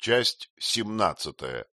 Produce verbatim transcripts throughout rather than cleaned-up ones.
Часть семнадцатая.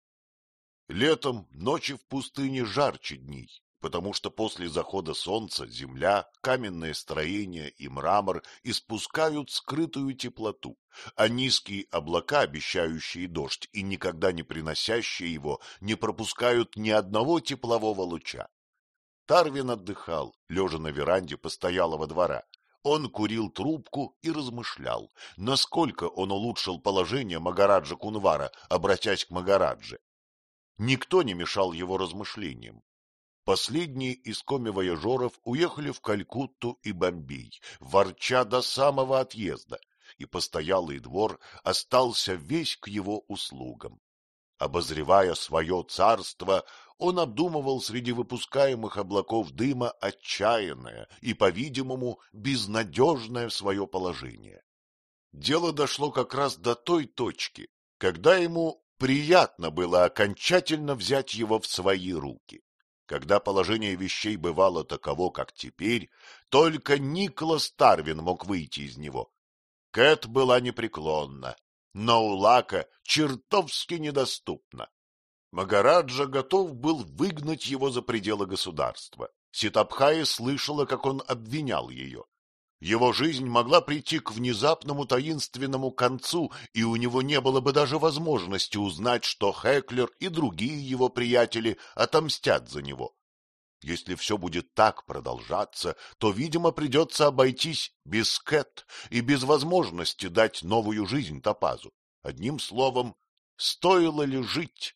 Летом ночи в пустыне жарче дней, потому что после захода солнца земля, каменные строения и мрамор испускают скрытую теплоту, а низкие облака, обещающие дождь и никогда не приносящие его, не пропускают ни одного теплового луча. Тарвин отдыхал, лежа на веранде постоялого двора. Он курил трубку и размышлял, насколько он улучшил положение Магараджа Кунвара, обратясь к Магарадже. Никто не мешал его размышлениям. Последние из коми-вояжеров уехали в Калькутту и Бомбей, ворча до самого отъезда, и постоялый двор остался весь к его услугам. Обозревая свое царство, он обдумывал среди выпускаемых облаков дыма отчаянное и, по-видимому, безнадежное свое положение. Дело дошло как раз до той точки, когда ему приятно было окончательно взять его в свои руки. Когда положение вещей бывало таково, как теперь, только Николас Тарвин мог выйти из него. Кэт была непреклонна, но Улака чертовски недоступна. Магараджа готов был выгнать его за пределы государства. Ситабхая слышала, как он обвинял ее. Его жизнь могла прийти к внезапному таинственному концу, и у него не было бы даже возможности узнать, что Хеклер и другие его приятели отомстят за него. Если все будет так продолжаться, то, видимо, придется обойтись без Кэт и без возможности дать новую жизнь Топазу. Одним словом, стоило ли жить?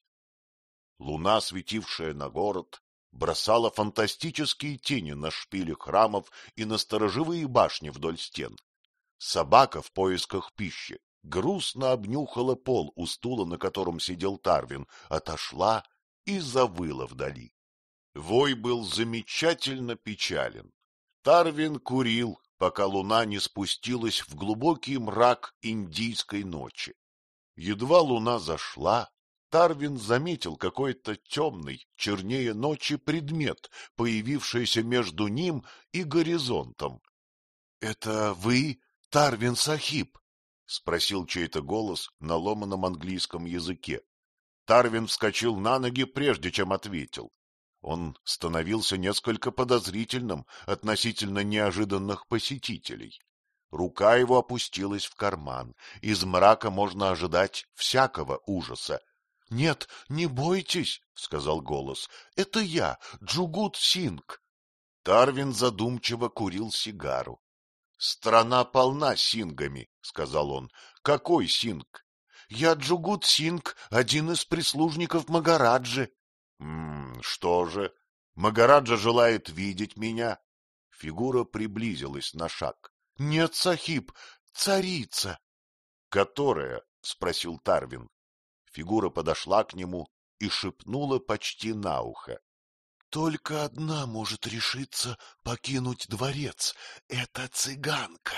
Луна, светившая на город, бросала фантастические тени на шпили храмов и на сторожевые башни вдоль стен. Собака в поисках пищи грустно обнюхала пол у стула, на котором сидел Тарвин, отошла и завыла вдали. Вой был замечательно печален. Тарвин курил, пока луна не спустилась в глубокий мрак индийской ночи. Едва луна зашла, Тарвин заметил какой-то темный, чернее ночи предмет, появившийся между ним и горизонтом. — Это вы, Тарвин Сахиб? — спросил чей-то голос на ломаном английском языке. Тарвин вскочил на ноги, прежде чем ответил. Он становился несколько подозрительным относительно неожиданных посетителей. Рука его опустилась в карман. Из мрака можно ожидать всякого ужаса. — Нет, не бойтесь, — сказал голос. — Это я, Джугут Сингх. Тарвин задумчиво курил сигару. — Страна полна сингами, — сказал он. — Какой сингх? — Я Джугут Сингх, один из прислужников Магараджи. — М-м, что же? Магараджа желает видеть меня? Фигура приблизилась на шаг. — Нет, Сахиб, царица. — Которая? — спросил Тарвин. Фигура подошла к нему и шепнула почти на ухо. — Только одна может решиться покинуть дворец. Это цыганка.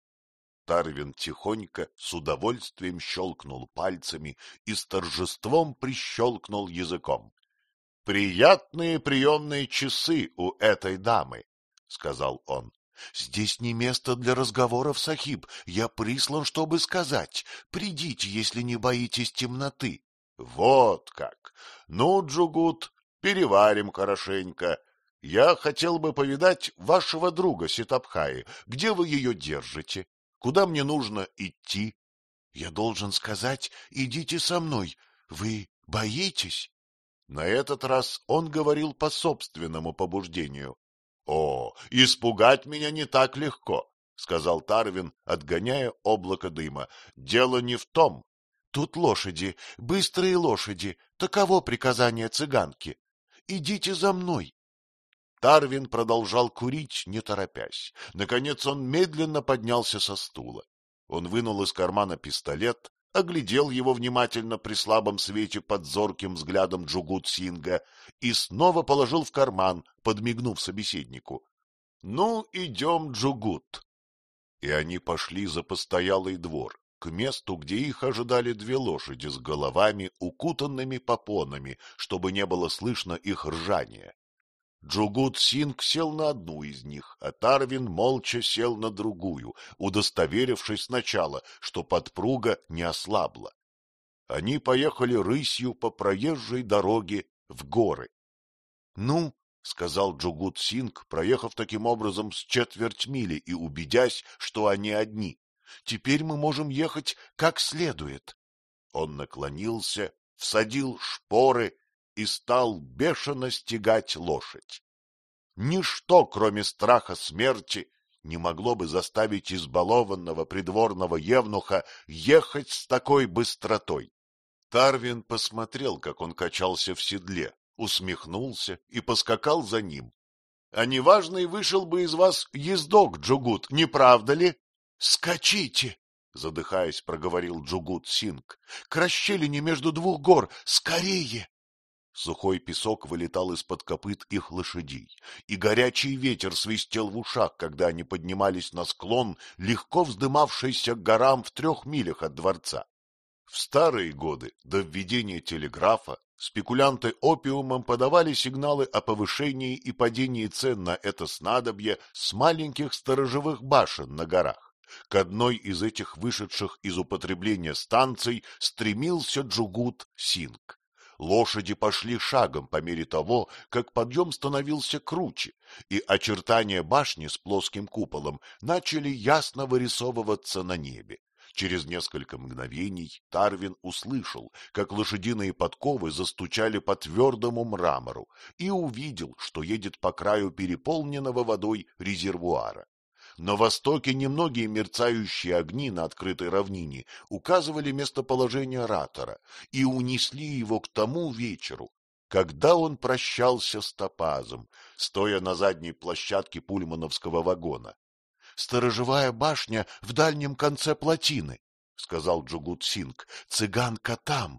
Тарвин тихонько, с удовольствием щелкнул пальцами и с торжеством прищелкнул языком. — Приятные приемные часы у этой дамы, — сказал он. — Здесь не место для разговоров, Сахиб. Я прислан, чтобы сказать. Придите, если не боитесь темноты. — Вот как! Ну, Джугут, переварим хорошенько. Я хотел бы повидать вашего друга Ситабхаи. Где вы ее держите? Куда мне нужно идти? — Я должен сказать, идите со мной. Вы боитесь? На этот раз он говорил по собственному побуждению. — О, испугать меня не так легко, — сказал Тарвин, отгоняя облако дыма. — Дело не в том. — Тут лошади, быстрые лошади. Таково приказание цыганки. Идите за мной. Тарвин продолжал курить, не торопясь. Наконец он медленно поднялся со стула. Он вынул из кармана пистолет, оглядел его внимательно при слабом свете под зорким взглядом Джугут Сингха и снова положил в карман, подмигнув собеседнику. — Ну, идем, Джугут. И они пошли за постоялый двор, к месту, где их ожидали две лошади с головами, укутанными попонами, чтобы не было слышно их ржания. Джугут Сингх сел на одну из них, а Тарвин молча сел на другую, удостоверившись сначала, что подпруга не ослабла. Они поехали рысью по проезжей дороге в горы. — Ну, — сказал Джугут-Синг, проехав таким образом с четверть мили и убедясь, что они одни, — теперь мы можем ехать как следует. Он наклонился, всадил шпоры и стал бешено стегать лошадь. Ничто, кроме страха смерти, не могло бы заставить избалованного придворного евнуха ехать с такой быстротой. Тарвин посмотрел, как он качался в седле, усмехнулся и поскакал за ним. — А неважный вышел бы из вас ездок, Джугут, не правда ли? — Скачите! — задыхаясь, проговорил Джугут-Синг. — К расщелине между двух гор! Скорее! Сухой песок вылетал из-под копыт их лошадей, и горячий ветер свистел в ушах, когда они поднимались на склон, легко вздымавшийся к горам в трех милях от дворца. В старые годы, до введения телеграфа, спекулянты опиумом подавали сигналы о повышении и падении цен на это снадобье с маленьких сторожевых башен на горах. К одной из этих вышедших из употребления станций стремился Джугут-Синг. Лошади пошли шагом по мере того, как подъем становился круче, и очертания башни с плоским куполом начали ясно вырисовываться на небе. Через несколько мгновений Тарвин услышал, как лошадиные подковы застучали по твердому мрамору, и увидел, что едет по краю переполненного водой резервуара. На востоке немногие мерцающие огни на открытой равнине указывали местоположение Ратора и унесли его к тому вечеру, когда он прощался с Топазом, стоя на задней площадке пульмановского вагона. — Сторожевая башня в дальнем конце плотины, — сказал Джугут-Синг. — Цыганка там.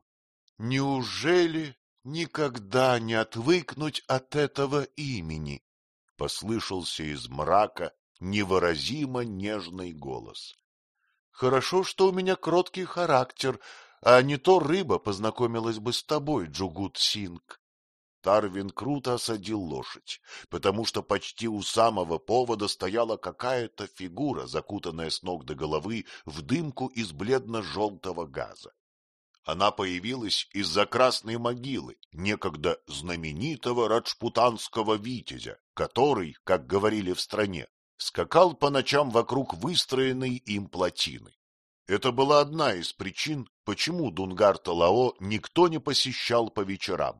Неужели никогда не отвыкнуть от этого имени? — послышался из мрака невыразимо нежный голос. — Хорошо, что у меня кроткий характер, а не то рыба познакомилась бы с тобой, Джугут-Синг. Тарвин круто осадил лошадь, потому что почти у самого повода стояла какая-то фигура, закутанная с ног до головы в дымку из бледно-желтого газа. Она появилась из-за красной могилы, некогда знаменитого раджпутанского витязя, который, как говорили в стране, скакал по ночам вокруг выстроенной им плотины. Это была одна из причин, почему Дунгар-Талао никто не посещал по вечерам.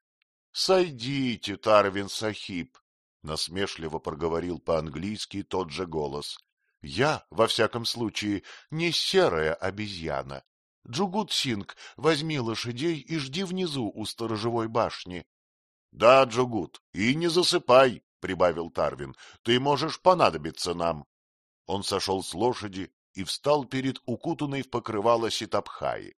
— Сойдите, Тарвин-Сахиб, — насмешливо проговорил по-английски тот же голос. — Я, во всяком случае, не серая обезьяна. Джугут-Синг, возьми лошадей и жди внизу у сторожевой башни. — Да, Джугут, и не засыпай, — прибавил Тарвин, — ты можешь понадобиться нам. Он сошел с лошади и встал перед укутанной в покрывало Ситабхаи.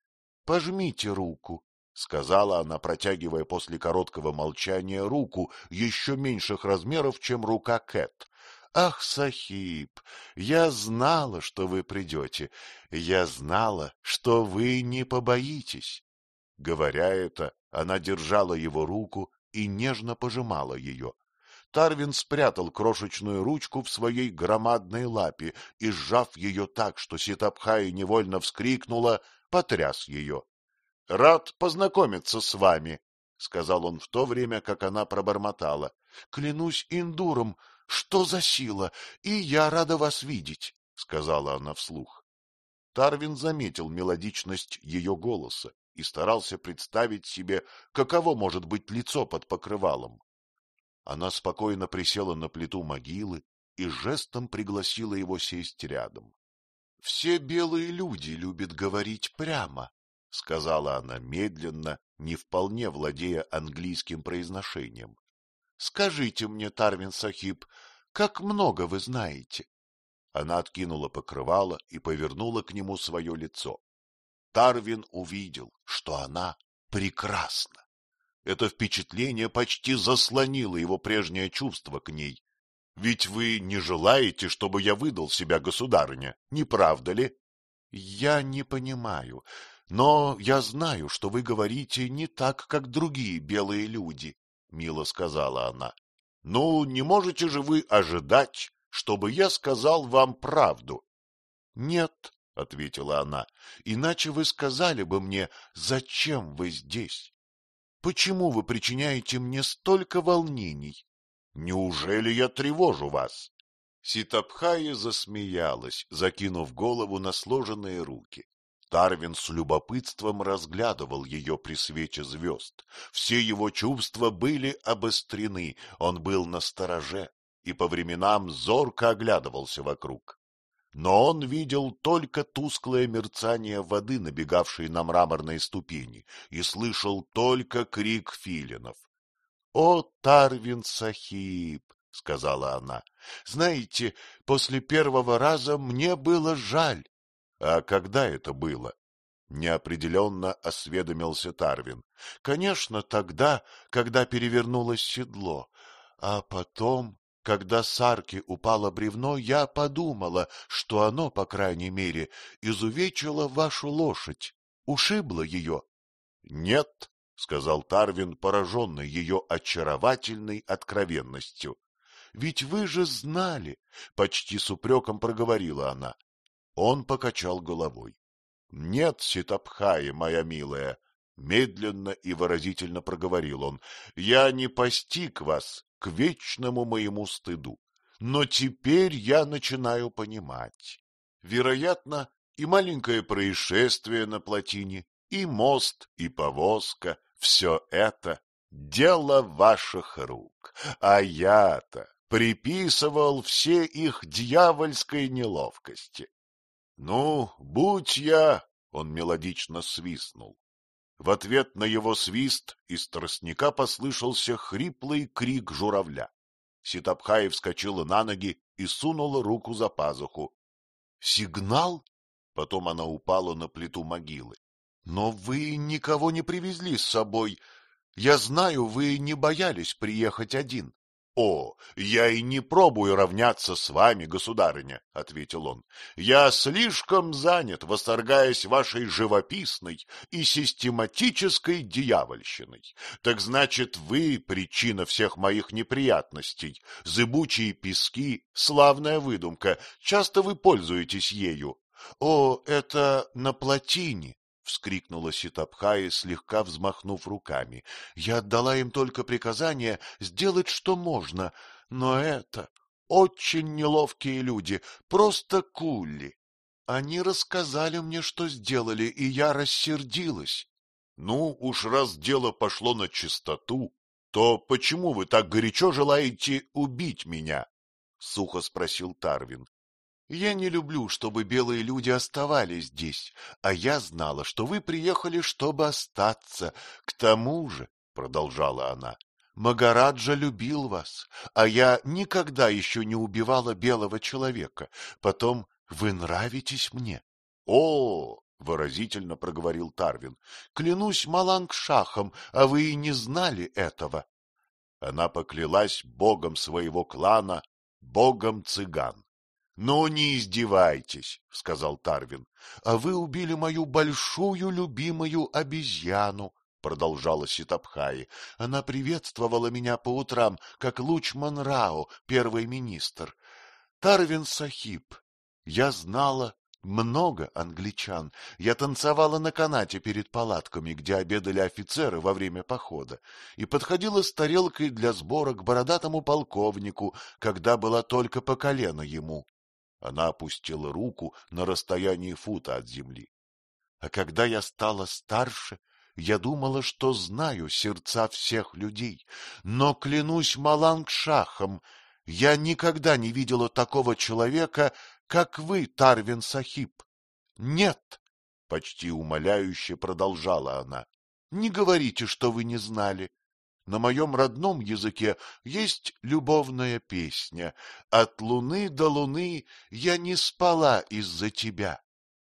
— Пожмите руку, — сказала она, протягивая после короткого молчания руку еще меньших размеров, чем рука Кэт. — Ах, Сахиб, я знала, что вы придете, я знала, что вы не побоитесь. Говоря это, она держала его руку и нежно пожимала ее. Тарвин спрятал крошечную ручку в своей громадной лапе и, сжав ее так, что Ситабхая невольно вскрикнула, потряс ее. — Рад познакомиться с вами, — сказал он в то время, как она пробормотала. — Клянусь индуром, что за сила, и я рада вас видеть, — сказала она вслух. Тарвин заметил мелодичность ее голоса и старался представить себе, каково может быть лицо под покрывалом. Она спокойно присела на плиту могилы и жестом пригласила его сесть рядом. — Все белые люди любят говорить прямо, — сказала она медленно, не вполне владея английским произношением. — Скажите мне, Тарвин-Сахиб, как много вы знаете? Она откинула покрывало и повернула к нему свое лицо. Тарвин увидел, что она прекрасна. Это впечатление почти заслонило его прежнее чувство к ней. — Ведь вы не желаете, чтобы я выдал себя, государыня, не правда ли? — Я не понимаю, но я знаю, что вы говорите не так, как другие белые люди, — мило сказала она. — Ну, не можете же вы ожидать, чтобы я сказал вам правду? — Нет, — ответила она, — иначе вы сказали бы мне, зачем вы здесь? Почему вы причиняете мне столько волнений? Неужели я тревожу вас? Ситабхай засмеялась, закинув голову на сложенные руки. Тарвин с любопытством разглядывал ее при свете звезд. Все его чувства были обострены, он был настороже и по временам зорко оглядывался вокруг. Но он видел только тусклое мерцание воды, набегавшей на мраморные ступени, и слышал только крик филинов. — О, Тарвин Сахиб! — сказала она. — Знаете, после первого раза мне было жаль. — А когда это было? — неопределенно осведомился Тарвин. — Конечно, тогда, когда перевернулось седло. А потом, когда с арки упало бревно, я подумала, что оно, по крайней мере, изувечило вашу лошадь, ушибло ее. — Нет, — сказал Тарвин, пораженный ее очаровательной откровенностью. — Ведь вы же знали, — почти с упреком проговорила она. Он покачал головой. — Нет, Ситабхай, моя милая, — медленно и выразительно проговорил он, — я не постиг вас к вечному моему стыду, но теперь я начинаю понимать. Вероятно, и маленькое происшествие на плотине, и мост, и повозка — все это дело ваших рук, а я-то приписывал все их дьявольской неловкости. Ну, будь я, — он мелодично свистнул. В ответ на его свист из тростника послышался хриплый крик журавля. Ситабхай вскочила на ноги и сунула руку за пазуху. — Сигнал? Потом она упала на плиту могилы. — Но вы никого не привезли с собой. Я знаю, вы не боялись приехать один. — О, я и не пробую равняться с вами, государыня, — ответил он. — Я слишком занят, восторгаясь вашей живописной и систематической дьявольщиной. Так значит, вы причина всех моих неприятностей. Зыбучие пески, славная выдумка, часто вы пользуетесь ею. — О, это на плотине! — вскрикнула Ситабхай, слегка взмахнув руками. — Я отдала им только приказание сделать, что можно, но это очень неловкие люди, просто кулли. Они рассказали мне, что сделали, и я рассердилась. — Ну, уж раз дело пошло на чистоту, то почему вы так горячо желаете убить меня? — сухо спросил Тарвин. Я не люблю, чтобы белые люди оставались здесь, а я знала, что вы приехали, чтобы остаться. К тому же, — продолжала она, — Магараджа любил вас, а я никогда еще не убивала белого человека. Потом вы нравитесь мне. — О! — выразительно проговорил Тарвин. — Клянусь Маланг-Шахом, а вы и не знали этого. Она поклялась богом своего клана, богом цыган. — Ну, не издевайтесь, — сказал Тарвин. — А вы убили мою большую любимую обезьяну, — продолжала Ситабхай. Она приветствовала меня по утрам, как Лучман Рао, первый министр. Тарвин Сахиб, я знала много англичан. Я танцевала на канате перед палатками, где обедали офицеры во время похода, и подходила с тарелкой для сбора к бородатому полковнику, когда была только по колено ему. Она опустила руку на расстоянии фута от земли. А когда я стала старше, я думала, что знаю сердца всех людей, но, клянусь Маланг-Шахом, я никогда не видела такого человека, как вы, Тарвин Сахиб. Нет, — почти умоляюще продолжала она, — не говорите, что вы не знали. На моем родном языке есть любовная песня «От луны до луны я не спала из-за тебя».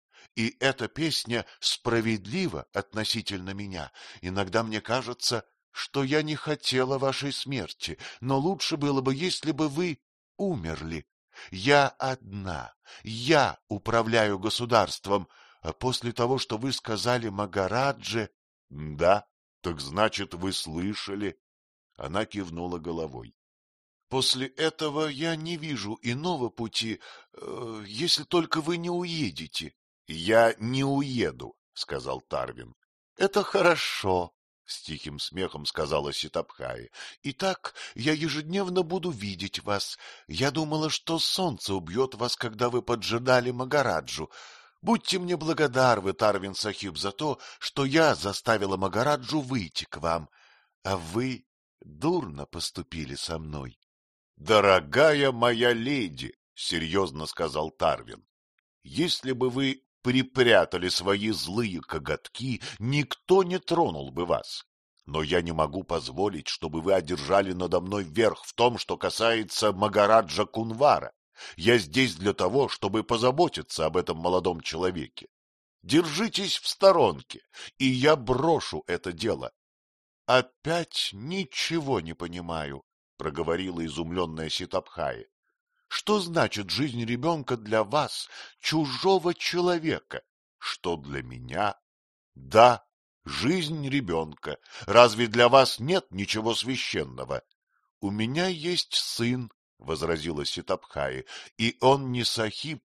И эта песня справедлива относительно меня. Иногда мне кажется, что я не хотела вашей смерти, но лучше было бы, если бы вы умерли. Я одна, я управляю государством, а после того, что вы сказали Магарадже... — Да, так значит, вы слышали? Она кивнула головой. — После этого я не вижу иного пути, э, если только вы не уедете. — Я не уеду, — сказал Тарвин. — Это хорошо, — с тихим смехом сказала Ситабхай. — Итак, я ежедневно буду видеть вас. Я думала, что солнце убьет вас, когда вы поджидали Магараджу. Будьте мне благодарны, Тарвин Сахиб, за то, что я заставила Магараджу выйти к вам. А вы дурно поступили со мной. — Дорогая моя леди, — серьезно сказал Тарвин, — если бы вы припрятали свои злые коготки, никто не тронул бы вас. Но я не могу позволить, чтобы вы одержали надо мной верх в том, что касается Магараджа Кунвара. Я здесь для того, чтобы позаботиться об этом молодом человеке. Держитесь в сторонке, и я брошу это дело. — Опять ничего не понимаю, — проговорила изумленная Ситабхай. — Что значит жизнь ребенка для вас, чужого человека? Что для меня? Да, жизнь ребенка. Разве для вас нет ничего священного? — У меня есть сын, — возразила Ситабхай, — и он не сахиб.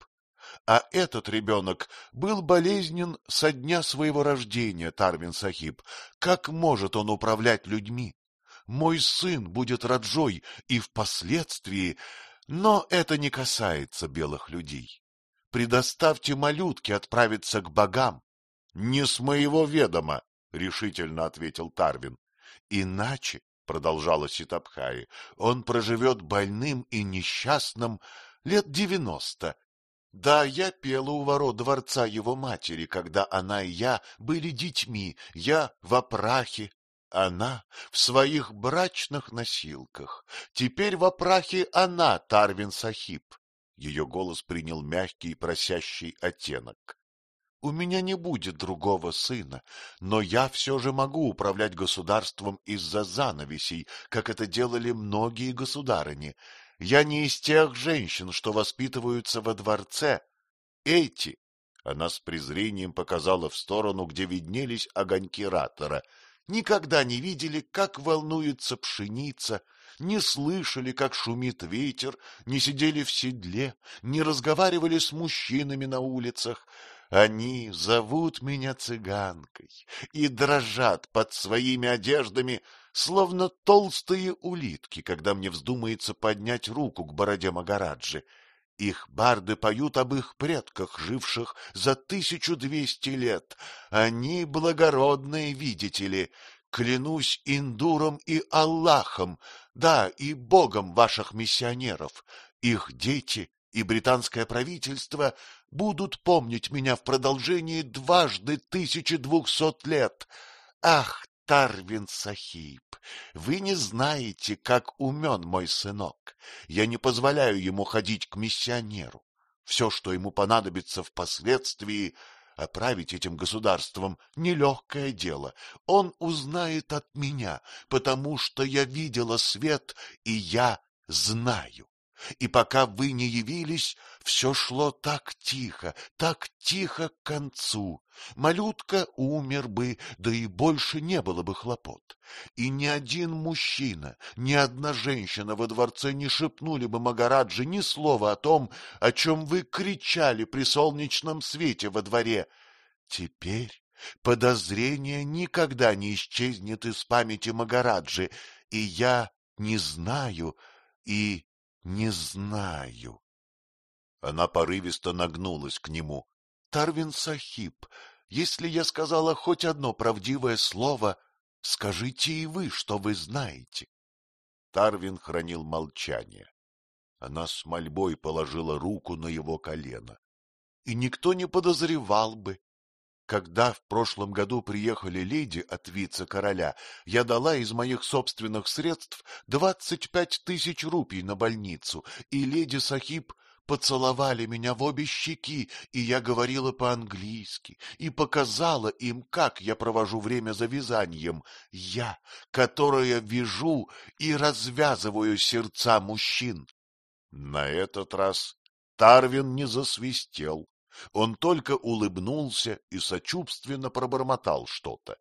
А этот ребенок был болезнен со дня своего рождения, Тарвин Сахиб. Как может он управлять людьми? Мой сын будет раджой и впоследствии, но это не касается белых людей. Предоставьте малютке отправиться к богам. — Не с моего ведома, — решительно ответил Тарвин. — Иначе, — продолжала Ситабхай, — он проживет больным и несчастным лет девяносто. Да, я пела у ворот дворца его матери, когда она и я были детьми, я в опрахе, она в своих брачных носилках. Теперь в опрахе она, Тарвин Сахиб. Ее голос принял мягкий просящий оттенок. У меня не будет другого сына, но я все же могу управлять государством из-за занавесей, как это делали многие государыни. Я не из тех женщин, что воспитываются во дворце. Эти, она с презрением показала в сторону, где виднелись огоньки ратора, никогда не видели, как волнуется пшеница, не слышали, как шумит ветер, не сидели в седле, не разговаривали с мужчинами на улицах. Они зовут меня цыганкой и дрожат под своими одеждами, словно толстые улитки, когда мне вздумается поднять руку к бороде Магараджи. Их барды поют об их предках, живших за тысячу двести лет. Они благородные, видите ли. Клянусь Индуром и Аллахом, да, и Богом ваших миссионеров. Их дети и британское правительство будут помнить меня в продолжении дважды тысячи двухсот лет. Ах, Тарвин Сахиб, вы не знаете, как умен мой сынок. Я не позволяю ему ходить к миссионеру. Все, что ему понадобится впоследствии, оправить этим государством нелегкое дело. Он узнает от меня, потому что я видела свет, и я знаю. И пока вы не явились, все шло так тихо, так тихо к концу. Малютка умер бы, да и больше не было бы хлопот. И ни один мужчина, ни одна женщина во дворце не шепнули бы Магараджи ни слова о том, о чем вы кричали при солнечном свете во дворе. Теперь подозрение никогда не исчезнет из памяти Магараджи, и я не знаю и не знаю. Она порывисто нагнулась к нему. — Тарвин Сахиб, если я сказала хоть одно правдивое слово, скажите и вы, что вы знаете. Тарвин хранил молчание. Она с мольбой положила руку на его колено. И никто не подозревал бы. Когда в прошлом году приехали леди от вице-короля, я дала из моих собственных средств двадцать пять тысяч рупий на больницу, и леди Сахиб поцеловали меня в обе щеки, и я говорила по-английски, и показала им, как я провожу время за вязанием. Я, которая вяжу и развязываю сердца мужчин. На этот раз Тарвин не засвистел. Он только улыбнулся и сочувственно пробормотал что-то.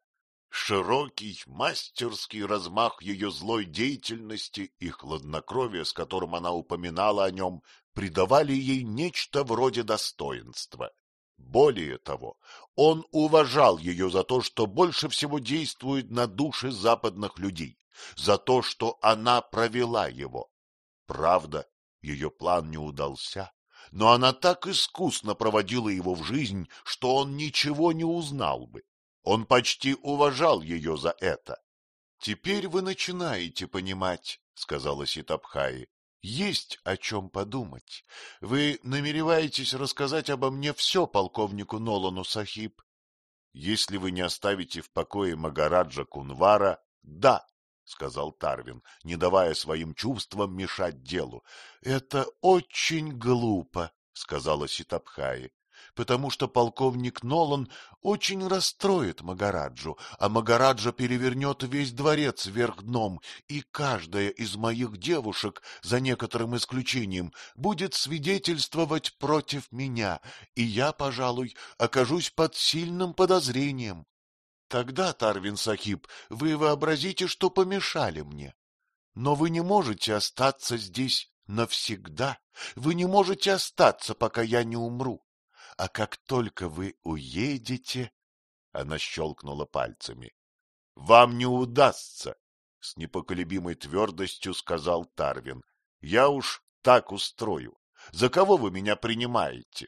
Широкий, мастерский размах ее злой деятельности и хладнокровие, с которым она упоминала о нем, придавали ей нечто вроде достоинства. Более того, он уважал ее за то, что больше всего действует на души западных людей, за то, что она провела его. Правда, ее план не удался, но она так искусно проводила его в жизнь, что он ничего не узнал бы. Он почти уважал ее за это. — Теперь вы начинаете понимать, — сказала Ситабхай. — Есть о чем подумать. Вы намереваетесь рассказать обо мне все полковнику Нолану Сахиб? — Если вы не оставите в покое Магараджа Кунвара, да, — сказал Тарвин, не давая своим чувствам мешать делу. — Это очень глупо, — сказала Ситабхай, — потому что полковник Нолан очень расстроит Магараджу, а Магараджа перевернет весь дворец вверх дном, и каждая из моих девушек, за некоторым исключением, будет свидетельствовать против меня, и я, пожалуй, окажусь под сильным подозрением. Тогда, Тарвин Сахиб, вы вообразите, что помешали мне. Но вы не можете остаться здесь навсегда, вы не можете остаться, пока я не умру. А как только вы уедете... Она щелкнула пальцами. — Вам не удастся, — с непоколебимой твердостью сказал Тарвин. — Я уж так устрою. За кого вы меня принимаете?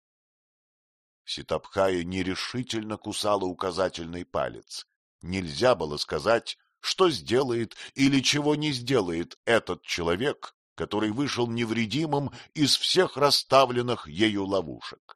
Ситабхая нерешительно кусала указательный палец. Нельзя было сказать, что сделает или чего не сделает этот человек, который вышел невредимым из всех расставленных ею ловушек.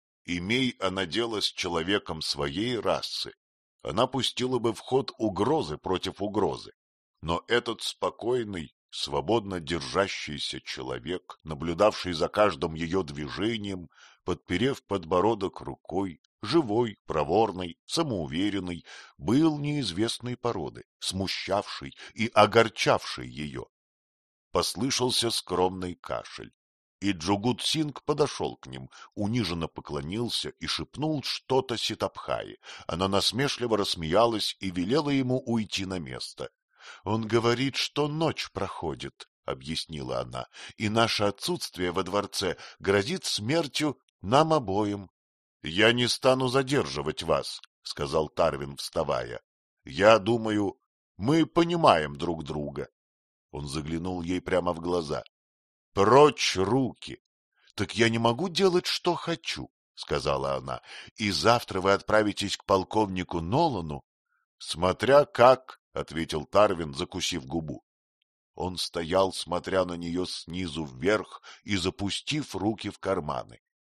Имей она дело с человеком своей расы, она пустила бы в ход угрозы против угрозы. Но этот спокойный, свободно держащийся человек, наблюдавший за каждым ее движением, подперев подбородок рукой, живой, проворный, самоуверенный, был неизвестной породы, смущавший и огорчавший ее. Послышался скромный кашель, и Джугут-Синг подошел к ним, униженно поклонился и шепнул что-то Ситабхае. Она насмешливо рассмеялась и велела ему уйти на место. — Он говорит, что ночь проходит, — объяснила она, — и наше отсутствие во дворце грозит смертью нам обоим. — Я не стану задерживать вас, — сказал Тарвин, вставая. — Я думаю, мы понимаем друг друга. Он заглянул ей прямо в глаза. — Прочь руки! — Так я не могу делать, что хочу, — сказала она, — и завтра вы отправитесь к полковнику Нолану. — Смотря как, — ответил Тарвин, закусив губу. Он стоял, смотря на нее снизу вверх и запустив руки в карманы.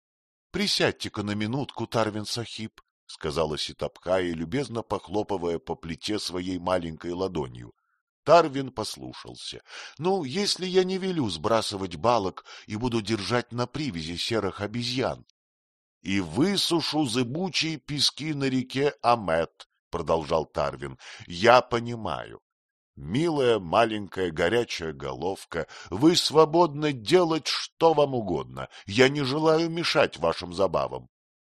— Присядьте-ка на минутку, Тарвин Сахиб, — сказала Ситабхая, любезно похлопывая по плите своей маленькой ладонью. Тарвин послушался. — Ну, если я не велю сбрасывать балок и буду держать на привязи серых обезьян. — И высушу зыбучие пески на реке Амет, — продолжал Тарвин. — Я понимаю. Милая маленькая горячая головка, вы свободны делать что вам угодно. Я не желаю мешать вашим забавам.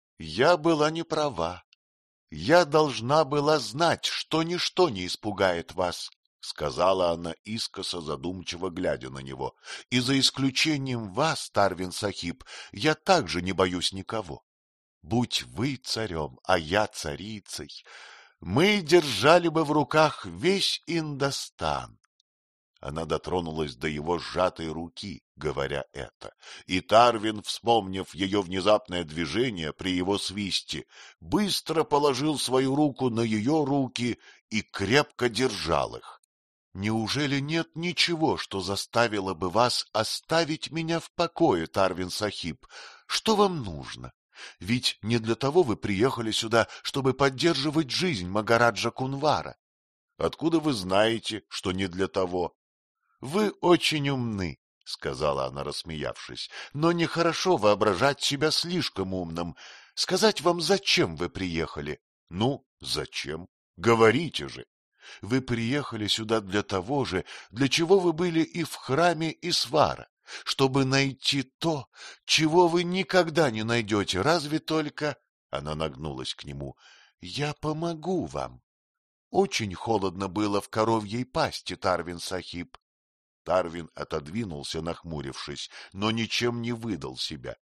Я была не права. Я должна была знать, что ничто не испугает вас, — сказала она, искоса задумчиво глядя на него. — И за исключением вас, Тарвин Сахиб, я также не боюсь никого. Будь вы царем, а я царицей, мы держали бы в руках весь Индостан. Она дотронулась до его сжатой руки, говоря это, и Тарвин, вспомнив ее внезапное движение при его свисте, быстро положил свою руку на ее руки и крепко держал их. — Неужели нет ничего, что заставило бы вас оставить меня в покое, Тарвин Сахиб? Что вам нужно? Ведь не для того вы приехали сюда, чтобы поддерживать жизнь Магараджа Кунвара. — Откуда вы знаете, что не для того? — Вы очень умны, — сказала она, рассмеявшись, — но нехорошо воображать себя слишком умным. Сказать вам, зачем вы приехали? — Ну, зачем? Говорите же. Вы приехали сюда для того же, для чего вы были и в храме Исвара, чтобы найти то, чего вы никогда не найдете, разве только... Она нагнулась к нему. — Я помогу вам. Очень холодно было в коровьей пасти, Тарвин Сахиб. Тарвин отодвинулся, нахмурившись, но ничем не выдал себя.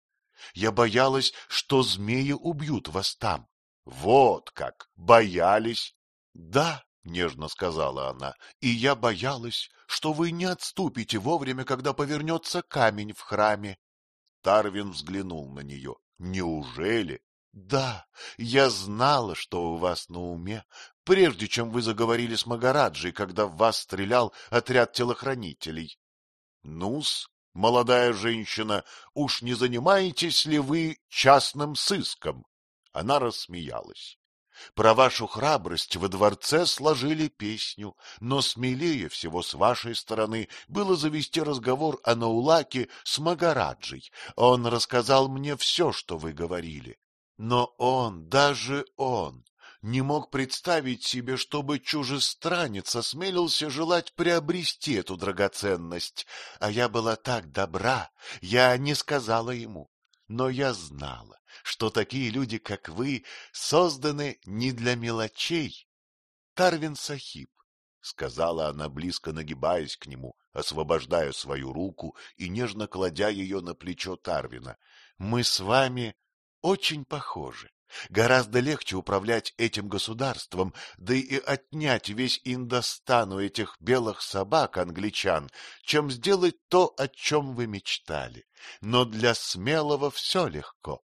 Я боялась, что змеи убьют вас там. — Вот как! Боялись? — Да, — нежно сказала она, — и я боялась, что вы не отступите вовремя, когда повернется камень в храме. Тарвин взглянул на нее. — Неужели? — Да, я знала, что у вас на уме, прежде чем вы заговорили с Магараджей, когда в вас стрелял отряд телохранителей. — Ну-с, молодая женщина, уж не занимаетесь ли вы частным сыском? Она рассмеялась. Про вашу храбрость во дворце сложили песню, но смелее всего с вашей стороны было завести разговор о Наулаке с Магараджей. Он рассказал мне все, что вы говорили. Но он, даже он, не мог представить себе, чтобы чужестранец осмелился желать приобрести эту драгоценность. А я была так добра, я не сказала ему. Но я знала, что такие люди, как вы, созданы не для мелочей. Тарвин Сахиб, — сказала она, близко нагибаясь к нему, освобождая свою руку и нежно кладя ее на плечо Тарвина, — мы с вами очень похожи. Гораздо легче управлять этим государством, да и отнять весь Индостан у этих белых собак англичан, чем сделать то, о чем вы мечтали. Но для смелого все легко.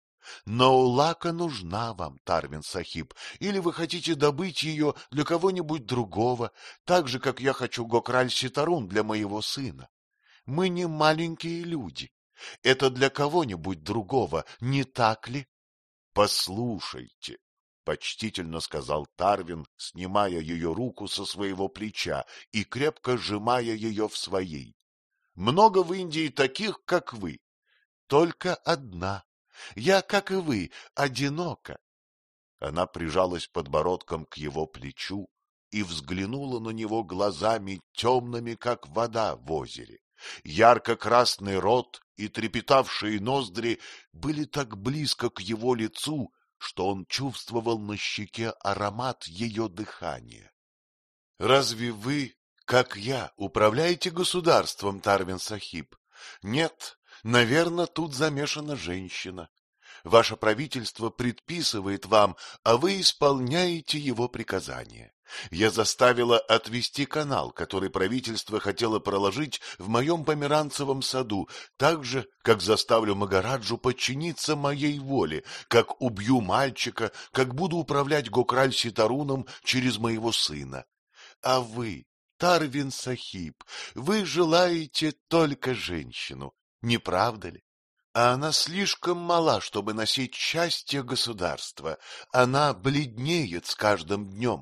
Наулака нужна вам, Тарвин Сахиб, или вы хотите добыть ее для кого-нибудь другого, так же, как я хочу Гокраль-Ситарун для моего сына. Мы не маленькие люди. Это для кого-нибудь другого, не так ли? — Послушайте, — почтительно сказал Тарвин, снимая ее руку со своего плеча и крепко сжимая ее в своей. — Много в Индии таких, как вы? — Только одна. Я, как и вы, одинока. Она прижалась подбородком к его плечу и взглянула на него глазами темными, как вода в озере. Ярко-красный рот и трепетавшие ноздри были так близко к его лицу, что он чувствовал на щеке аромат ее дыхания. — Разве вы, как я, управляете государством, Тарвин Сахиб? Нет, наверное, тут замешана женщина. Ваше правительство предписывает вам, а вы исполняете его приказания. Я заставила отвести канал, который правительство хотело проложить в моем померанцевом саду, так же, как заставлю Магараджу подчиниться моей воле, как убью мальчика, как буду управлять Гокраль-Ситаруном через моего сына. А вы, Тарвин Сахиб, вы желаете только женщину, не правда ли? А она слишком мала, чтобы носить счастье государства. Она бледнеет с каждым днем.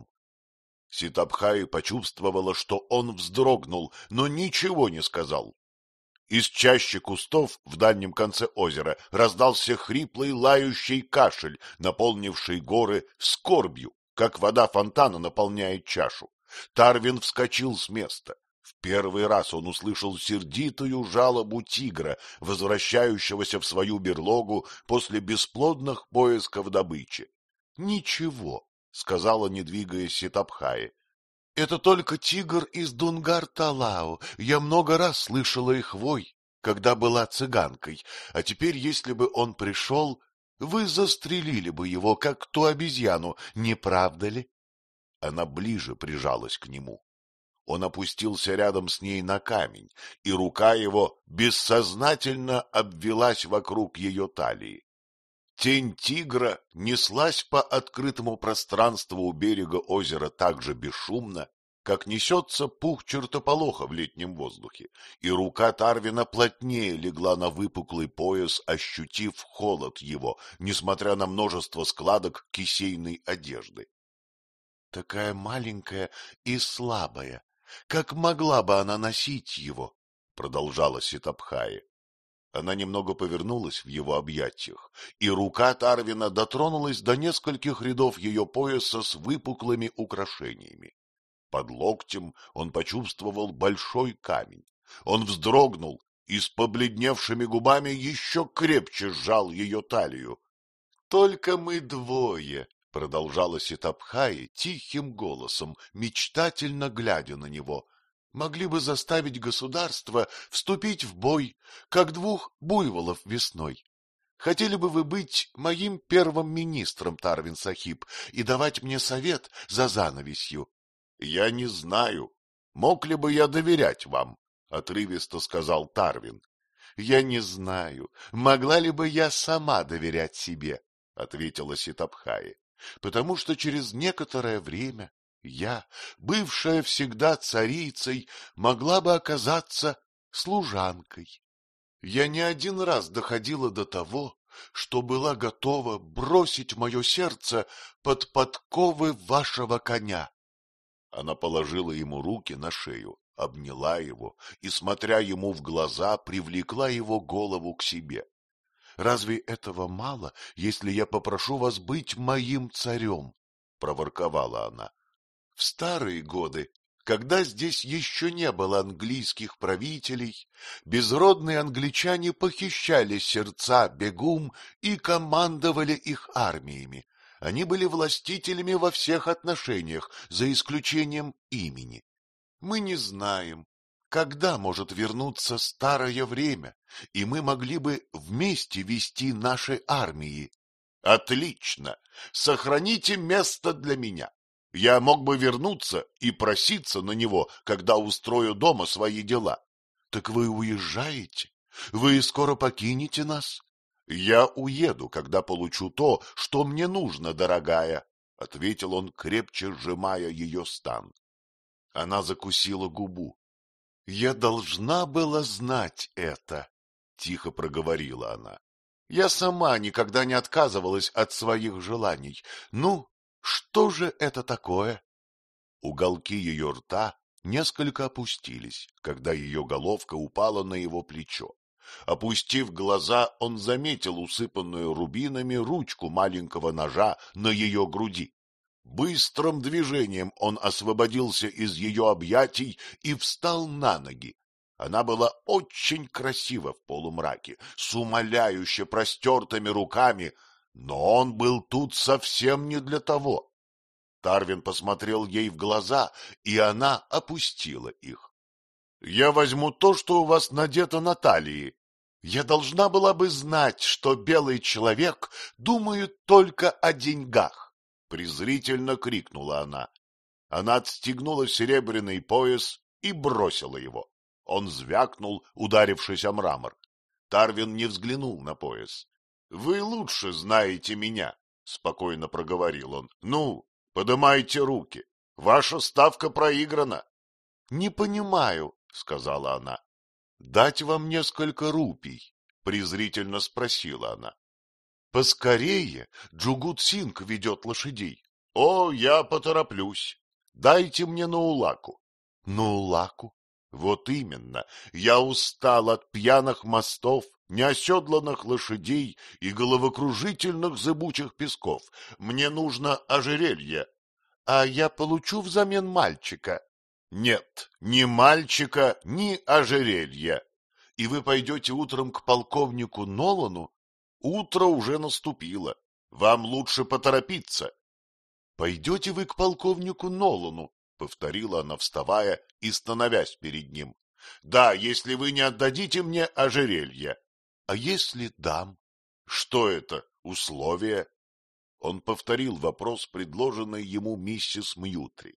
Ситабхай почувствовала, что он вздрогнул, но ничего не сказал. Из чащи кустов в дальнем конце озера раздался хриплый лающий кашель, наполнивший горы скорбью, как вода фонтана наполняет чашу. Тарвин вскочил с места. В первый раз он услышал сердитую жалобу тигра, возвращающегося в свою берлогу после бесплодных поисков добычи. — Ничего, — сказала, не двигаясь, Ситабхай. — Это только тигр из Дунгар-Талао. Я много раз слышала их вой, когда была цыганкой. А теперь, если бы он пришел, вы застрелили бы его, как ту обезьяну, не правда ли? Она ближе прижалась к нему. Он опустился рядом с ней на камень, и рука его бессознательно обвелась вокруг ее талии. Тень тигра неслась по открытому пространству у берега озера так же бесшумно, как несется пух чертополоха в летнем воздухе, и рука Тарвина плотнее легла на выпуклый пояс, ощутив холод его, несмотря на множество складок кисейной одежды. — Такая маленькая и слабая. Как могла бы она носить его? — продолжала Ситабхай. Она немного повернулась в его объятиях, и рука Тарвина дотронулась до нескольких рядов ее пояса с выпуклыми украшениями. Под локтем он почувствовал большой камень. Он вздрогнул и с побледневшими губами еще крепче сжал ее талию. — Только мы двое, — продолжала Ситабхай тихим голосом, мечтательно глядя на него, — могли бы заставить государство вступить в бой, как двух буйволов весной. Хотели бы вы быть моим первым министром, Тарвин-Сахиб, и давать мне совет за занавесью? — Я не знаю, мог ли бы я доверять вам, — отрывисто сказал Тарвин. — Я не знаю, могла ли бы я сама доверять себе, — ответила Ситабхай, — потому что через некоторое время я, бывшая всегда царицей, могла бы оказаться служанкой. Я не один раз доходила до того, что была готова бросить мое сердце под подковы вашего коня. Она положила ему руки на шею, обняла его и, смотря ему в глаза, привлекла его голову к себе. — Разве этого мало, если я попрошу вас быть моим царем? — проворковала она. — В старые годы, когда здесь еще не было английских правителей, безродные англичане похищали сердца бегум и командовали их армиями. Они были властителями во всех отношениях, за исключением имени. Мы не знаем, когда может вернуться старое время, и мы могли бы вместе вести наши армии. — Отлично! Сохраните место для меня. Я мог бы вернуться и проситься на него, когда устрою дома свои дела. — Так вы уезжаете? Вы скоро покинете нас? — Я уеду, когда получу то, что мне нужно, дорогая, — ответил он, крепче сжимая ее стан. Она закусила губу. — Я должна была знать это, — тихо проговорила она. Я сама никогда не отказывалась от своих желаний. Ну, что же это такое? Уголки ее рта несколько опустились, когда ее головка упала на его плечо. Опустив глаза, он заметил усыпанную рубинами ручку маленького ножа на ее груди. Быстрым движением он освободился из ее объятий и встал на ноги. Она была очень красива в полумраке, с умоляюще простертыми руками, но он был тут совсем не для того. Тарвин посмотрел ей в глаза, и она опустила их. — Я возьму то, что у вас надето на талии. Я должна была бы знать, что белый человек думает только о деньгах, — презрительно крикнула она. Она отстегнула серебряный пояс и бросила его. Он звякнул, ударившись о мрамор. Тарвин не взглянул на пояс. — Вы лучше знаете меня, — спокойно проговорил он. — Ну, подымайте руки. Ваша ставка проиграна. — Не понимаю, — сказала она. — Дать вам несколько рупий? — презрительно спросила она. — Поскорее, Джугут-Синг ведет лошадей. — О, я потороплюсь. Дайте мне Наулаку. — Наулаку? Вот именно. Я устал от пьяных мостов, неоседланных лошадей и головокружительных зыбучих песков. Мне нужно ожерелье. А я получу взамен мальчика. Нет, ни мальчика, ни ожерелья. И вы пойдете утром к полковнику Нолану? Утро уже наступило. Вам лучше поторопиться. Пойдете вы к полковнику Нолану? — повторила она, вставая и становясь перед ним. — Да, если вы не отдадите мне ожерелье. — А если дам? — Что это, условие? Он повторил вопрос, предложенный ему миссис Мьютри.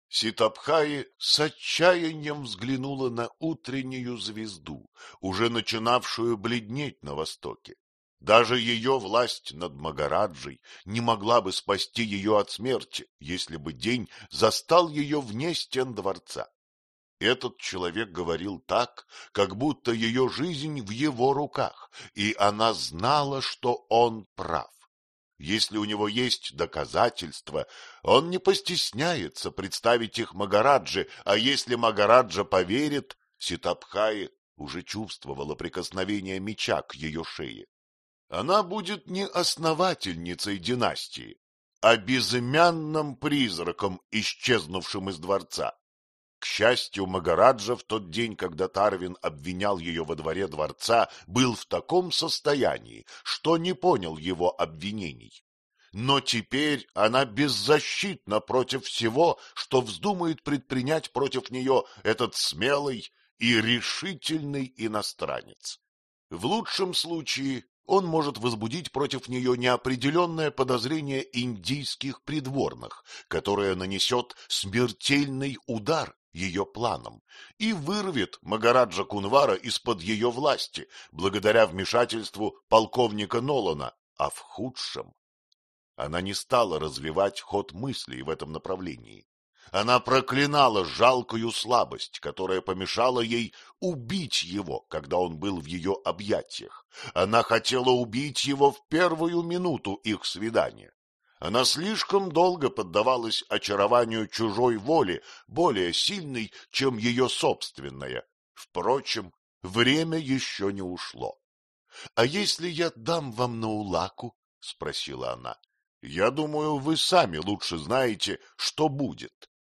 Ситабхай с отчаянием взглянула на утреннюю звезду, уже начинавшую бледнеть на востоке. Даже ее власть над Магараджей не могла бы спасти ее от смерти, если бы день застал ее вне стен дворца. Этот человек говорил так, как будто ее жизнь в его руках, и она знала, что он прав. Если у него есть доказательства, он не постесняется представить их Магараджи, а если Магараджа поверит, Ситабхай уже чувствовала прикосновение меча к ее шее. Она будет не основательницей династии, а безымянным призраком, исчезнувшим из дворца. К счастью, Магараджа в тот день, когда Тарвин обвинял ее во дворе дворца, был в таком состоянии, что не понял его обвинений. Но теперь она беззащитна против всего, что вздумает предпринять против нее этот смелый и решительный иностранец. В лучшем случае он может возбудить против нее неопределенное подозрение индийских придворных, которое нанесет смертельный удар ее планам и вырвет Магараджа Кунвара из-под ее власти, благодаря вмешательству полковника Нолана, а в худшем. Она не стала развивать ход мыслей в этом направлении. Она проклинала жалкую слабость, которая помешала ей убить его, когда он был в ее объятиях. Она хотела убить его в первую минуту их свидания. Она слишком долго поддавалась очарованию чужой воли, более сильной, чем ее собственная. Впрочем, время еще не ушло. — А если я дам вам Наулаку? — спросила она. — Я думаю, вы сами лучше знаете, что будет.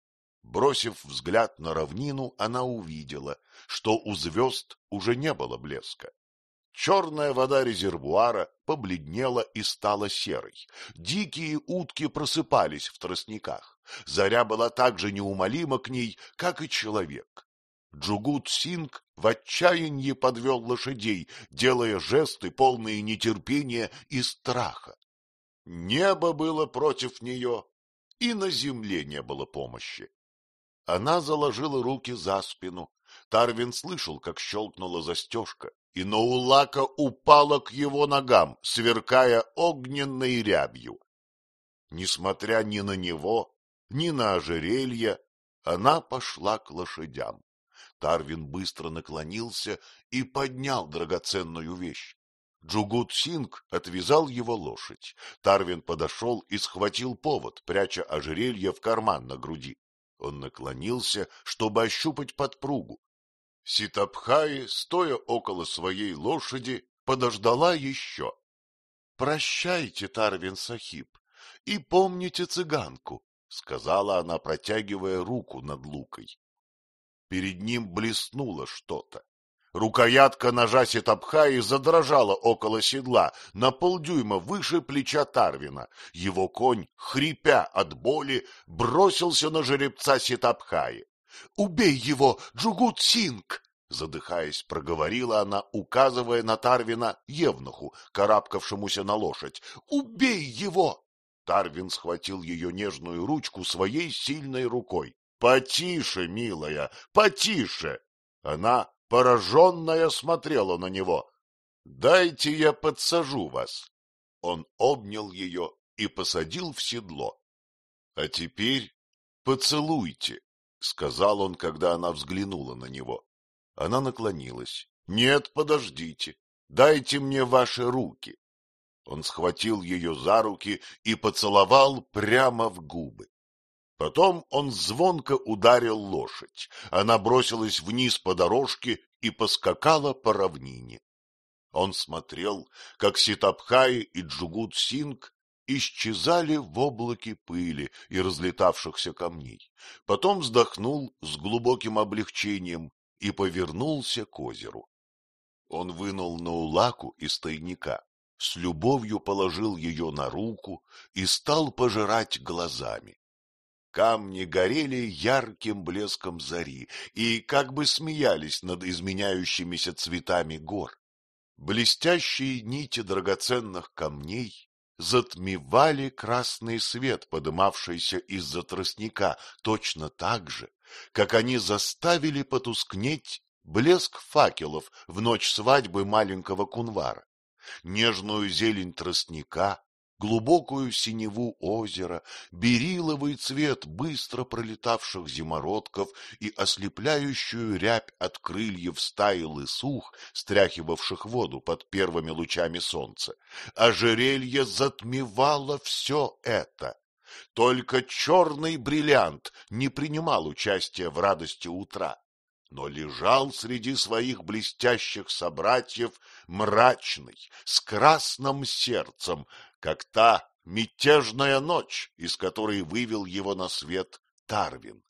Бросив взгляд на равнину, она увидела, что у звезд уже не было блеска. Черная вода резервуара побледнела и стала серой. Дикие утки просыпались в тростниках. Заря была так же неумолима к ней, как и человек. Джугут Синг в отчаянии подвел лошадей, делая жесты, полные нетерпения и страха. Небо было против нее, и на земле не было помощи. Она заложила руки за спину. Тарвин слышал, как щелкнула застежка, и Наулака упала к его ногам, сверкая огненной рябью. Несмотря ни на него, ни на ожерелье, она пошла к лошадям. Тарвин быстро наклонился и поднял драгоценную вещь. Джугут Синг отвязал его лошадь. Тарвин подошел и схватил повод, пряча ожерелье в карман на груди. Он наклонился, чтобы ощупать подпругу. Ситабхай, стоя около своей лошади, подождала еще. — Прощайте, Тарвин Сахиб, и помните цыганку, — сказала она, протягивая руку над лукой. Перед ним блеснуло что-то. Рукоятка ножа Ситабхаи задрожала около седла, на полдюйма выше плеча Тарвина. Его конь, хрипя от боли, бросился на жеребца Ситабхаи. — Убей его, Джугут Синг! — задыхаясь, проговорила она, указывая на Тарвина евнуху, карабкавшемуся на лошадь. — Убей его! Тарвин схватил ее нежную ручку своей сильной рукой. — Потише, милая, потише! Она, пораженная, смотрела на него. — Дайте я подсажу вас. Он обнял ее и посадил в седло. — А теперь поцелуйте, — сказал он, когда она взглянула на него. Она наклонилась. — Нет, подождите, дайте мне ваши руки. Он схватил ее за руки и поцеловал прямо в губы. Потом он звонко ударил лошадь. Она бросилась вниз по дорожке и поскакала по равнине. Он смотрел, как Ситабхай и Джугут Синг исчезали в облаке пыли и разлетавшихся камней. Потом вздохнул с глубоким облегчением и повернулся к озеру. Он вынул Наулаку из тайника, с любовью положил ее на руку и стал пожирать глазами. Камни горели ярким блеском зари и как бы смеялись над изменяющимися цветами гор. Блестящие нити драгоценных камней затмевали красный свет, подымавшийся из-за тростника, точно так же, как они заставили потускнеть блеск факелов в ночь свадьбы маленького Кунвара. Нежную зелень тростника, глубокую синеву озера, бериловый цвет быстро пролетавших зимородков и ослепляющую рябь от крыльев стаи лысух, стряхивавших воду под первыми лучами солнца. Ожерелье затмевало все это. Только черный бриллиант не принимал участия в радости утра, но лежал среди своих блестящих собратьев мрачный, с красным сердцем, как та мятежная ночь, из которой вывел его на свет Тарвин.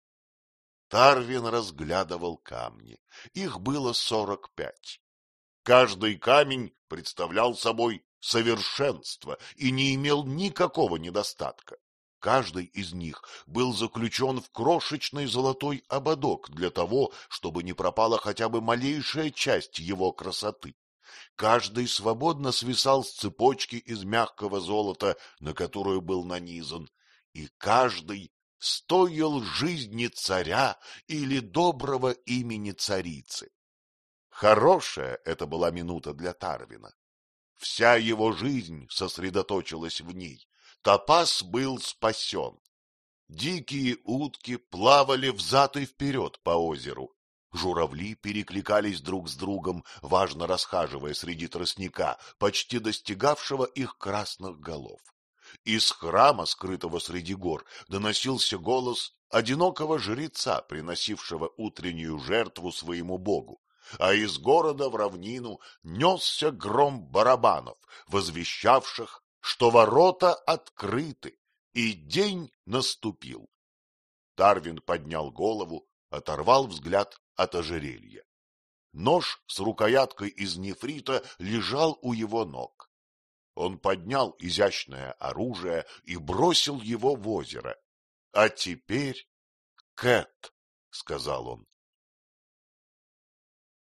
Тарвин разглядывал камни. Их было сорок пять. Каждый камень представлял собой совершенство и не имел никакого недостатка. Каждый из них был заключен в крошечный золотой ободок для того, чтобы не пропала хотя бы малейшая часть его красоты. Каждый свободно свисал с цепочки из мягкого золота, на которую был нанизан, и каждый стоил жизни царя или доброго имени царицы. Хорошая это была минута для Тарвина. Вся его жизнь сосредоточилась в ней. Топас был спасен. Дикие утки плавали взад и вперед по озеру. Журавли перекликались друг с другом, важно расхаживая среди тростника, почти достигавшего их красных голов. Из храма, скрытого среди гор, доносился голос одинокого жреца, приносившего утреннюю жертву своему богу, а из города в равнину несся гром барабанов, возвещавших, что ворота открыты, и день наступил. Тарвин поднял голову, оторвал взгляд от ожерелья. Нож с рукояткой из нефрита лежал у его ног. Он поднял изящное оружие и бросил его в озеро. — А теперь, Кэт, — сказал он,